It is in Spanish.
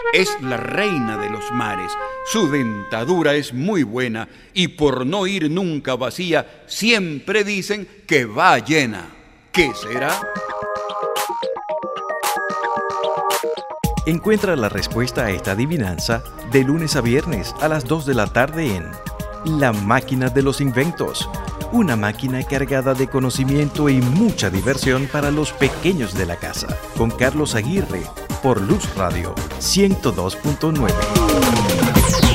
Es la reina de los mares, su dentadura es muy buena y por no ir nunca vacía, siempre dicen que va llena. ¿Qué será? Encuentra la respuesta a esta adivinanza de lunes a viernes a las 2 de la tarde en La Máquina de los Inventos, una máquina cargada de conocimiento y mucha diversión para los pequeños de la casa, con Carlos Aguirre, por Luz Radio 102.9.